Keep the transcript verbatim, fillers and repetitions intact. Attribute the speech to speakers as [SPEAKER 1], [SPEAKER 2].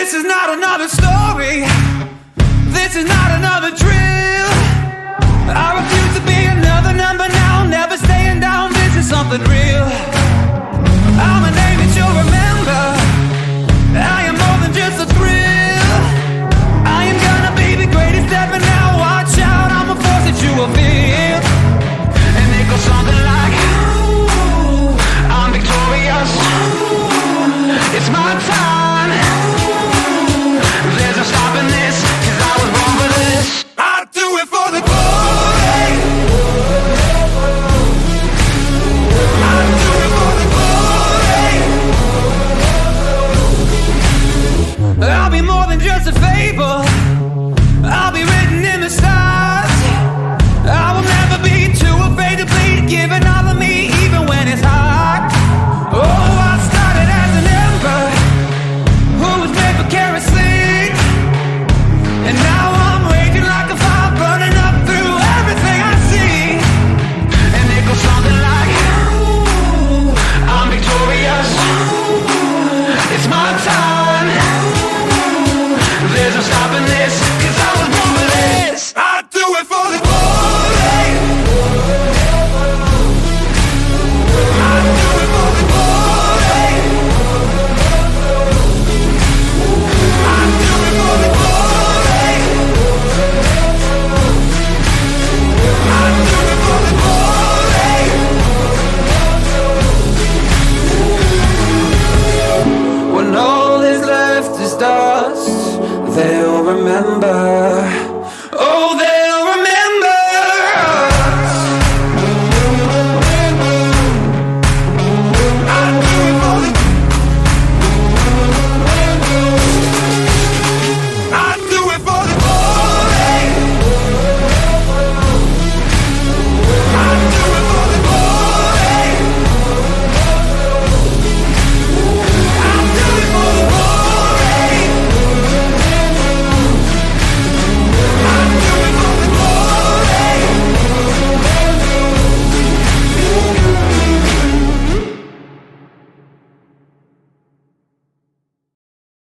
[SPEAKER 1] This is not another story. This is not another drill. I refuse to be another number now. Never staying down. This is something real. I'm a name that you'll remember. I am more than just a thrill. I am gonna be the greatest ever now. Watch out, I'm a force that you will feel. And it goes something like, ooh, I'm victorious. It's my time. There's no stopping this, 'cause I was born for this. I do it for the glory. I do it for the glory. I'll be more than just a fable. I'll be written in the stars. I will never be too afraid to bleed, giving all of me even when it's hard. Oh, I started as an ember who was made for kerosene, and now I'm raging like a fire, burning up through everything I see. And it goes something like, ooh, I'm victorious. It's my time. There's no stopping this, 'cause I was born for this. I do it for the glory. I do it for the glory. I do it for the glory. I do it for the glory. When all is left is dust, they'll remember.